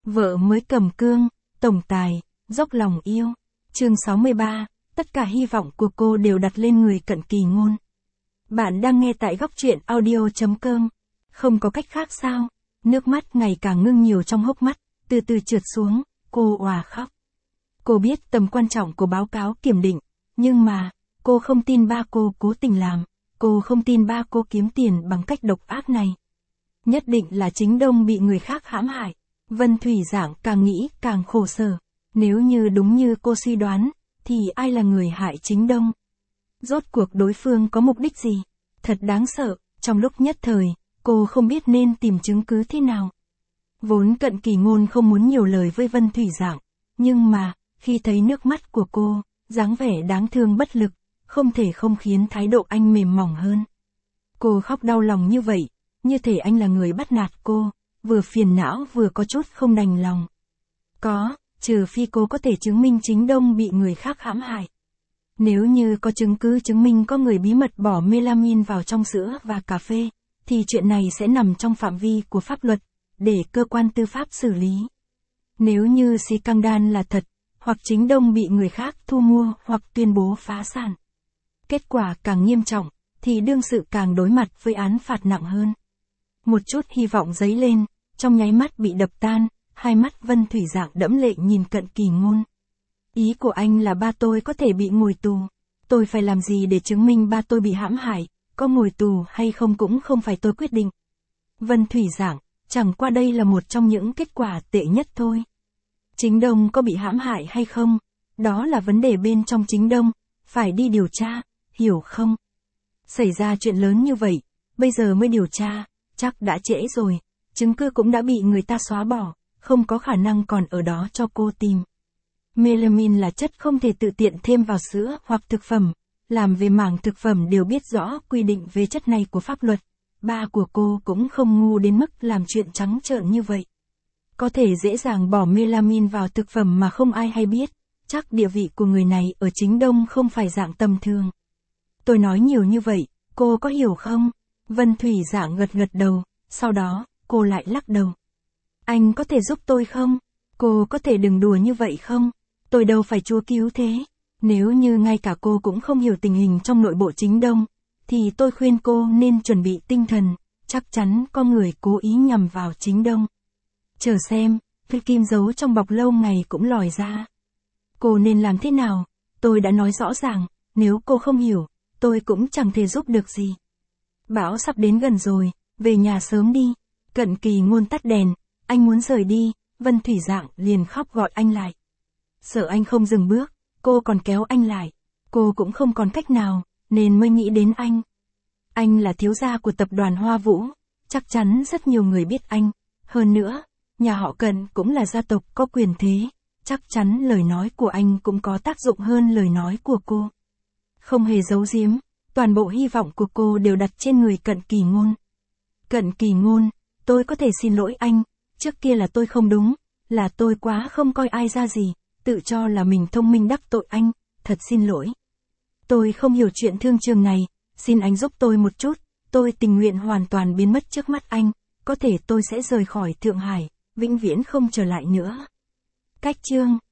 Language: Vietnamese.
Vợ mới cầm cương, tổng tài, dốc lòng yêu. Chương 63, tất cả hy vọng của cô đều đặt lên người Cận Kỳ Ngôn. Bạn đang nghe tại góc truyện audio.com. Không có cách khác sao? Nước mắt ngày càng ngưng nhiều trong hốc mắt, từ từ trượt xuống, cô òa khóc. Cô biết tầm quan trọng của báo cáo kiểm định, nhưng mà, cô không tin ba cô cố tình làm, cô không tin ba cô kiếm tiền bằng cách độc ác này. Nhất định là Chính Đông bị người khác hãm hại. Vân Thủy Giảng càng nghĩ càng khổ sở. Nếu như đúng như cô suy đoán, thì ai là người hại Chính Đông? Rốt cuộc đối phương có mục đích gì? Thật đáng sợ, trong lúc nhất thời, cô không biết nên tìm chứng cứ thế nào. Vốn Cận Kỳ Ngôn không muốn nhiều lời với Vân Thủy Giảng, nhưng mà, khi thấy nước mắt của cô, dáng vẻ đáng thương bất lực, không thể không khiến thái độ anh mềm mỏng hơn. Cô khóc đau lòng như vậy, như thể anh là người bắt nạt cô, vừa phiền não vừa có chút không đành lòng. Trừ phi cô có thể chứng minh Chính Đông bị người khác hãm hại. Nếu như có chứng cứ chứng minh có người bí mật bỏ melamine vào trong sữa và cà phê, thì chuyện này sẽ nằm trong phạm vi của pháp luật, để cơ quan tư pháp xử lý. Nếu như scandal là thật, hoặc Chính Đông bị người khác thu mua hoặc tuyên bố phá sản. Kết quả càng nghiêm trọng, thì đương sự càng đối mặt với án phạt nặng hơn. Một chút hy vọng dấy lên, trong nháy mắt bị đập tan, hai mắt Vân Thủy Giảng đẫm lệ nhìn Cận Kỳ Ngôn. Ý của anh là ba tôi có thể bị ngồi tù. Tôi phải làm gì để chứng minh ba tôi bị hãm hại, có ngồi tù hay không cũng không phải tôi quyết định. Vân Thủy Giảng, chẳng qua đây là một trong những kết quả tệ nhất thôi. Chính Đông có bị hãm hại hay không, đó là vấn đề bên trong Chính Đông, phải đi điều tra, hiểu không? Xảy ra chuyện lớn như vậy, bây giờ mới điều tra, chắc đã trễ rồi, chứng cứ cũng đã bị người ta xóa bỏ, không có khả năng còn ở đó cho cô tìm. Melamine là chất không thể tự tiện thêm vào sữa hoặc thực phẩm, làm về mảng thực phẩm đều biết rõ quy định về chất này của pháp luật, ba của cô cũng không ngu đến mức làm chuyện trắng trợn như vậy. Có thể dễ dàng bỏ melamine vào thực phẩm mà không ai hay biết, chắc địa vị của người này ở Chính Đông không phải dạng tầm thường. Tôi nói nhiều như vậy, cô có hiểu không? Vân Thủy Giảng gật gật đầu, sau đó, cô lại lắc đầu. Anh có thể giúp tôi không? Cô có thể đừng đùa như vậy không? Tôi đâu phải Chúa cứu thế. Nếu như ngay cả cô cũng không hiểu tình hình trong nội bộ Chính Đông, thì tôi khuyên cô nên chuẩn bị tinh thần, chắc chắn có người cố ý nhằm vào Chính Đông. Chờ xem, phi kim giấu trong bọc lâu ngày cũng lòi ra. Cô nên làm thế nào? Tôi đã nói rõ ràng, nếu cô không hiểu, tôi cũng chẳng thể giúp được gì. Bão sắp đến gần rồi, về nhà sớm đi. Cận Kỳ Ngôn tắt đèn, anh muốn rời đi, Vân Thủy Giảng liền khóc gọi anh lại. Sợ anh không dừng bước, cô còn kéo anh lại. Cô cũng không còn cách nào, nên mới nghĩ đến anh. Anh là thiếu gia của tập đoàn Hoa Vũ, chắc chắn rất nhiều người biết anh. Hơn nữa, nhà họ Cận cũng là gia tộc có quyền thế, chắc chắn lời nói của anh cũng có tác dụng hơn lời nói của cô. Không hề giấu giếm, toàn bộ hy vọng của cô đều đặt trên người Cận Kỳ Ngôn. Cận Kỳ Ngôn, tôi có thể xin lỗi anh, trước kia là tôi không đúng, là tôi quá không coi ai ra gì, tự cho là mình thông minh đắc tội anh, thật xin lỗi. Tôi không hiểu chuyện thương trường này, xin anh giúp tôi một chút, tôi tình nguyện hoàn toàn biến mất trước mắt anh, có thể tôi sẽ rời khỏi Thượng Hải, vĩnh viễn không trở lại nữa. Cách chương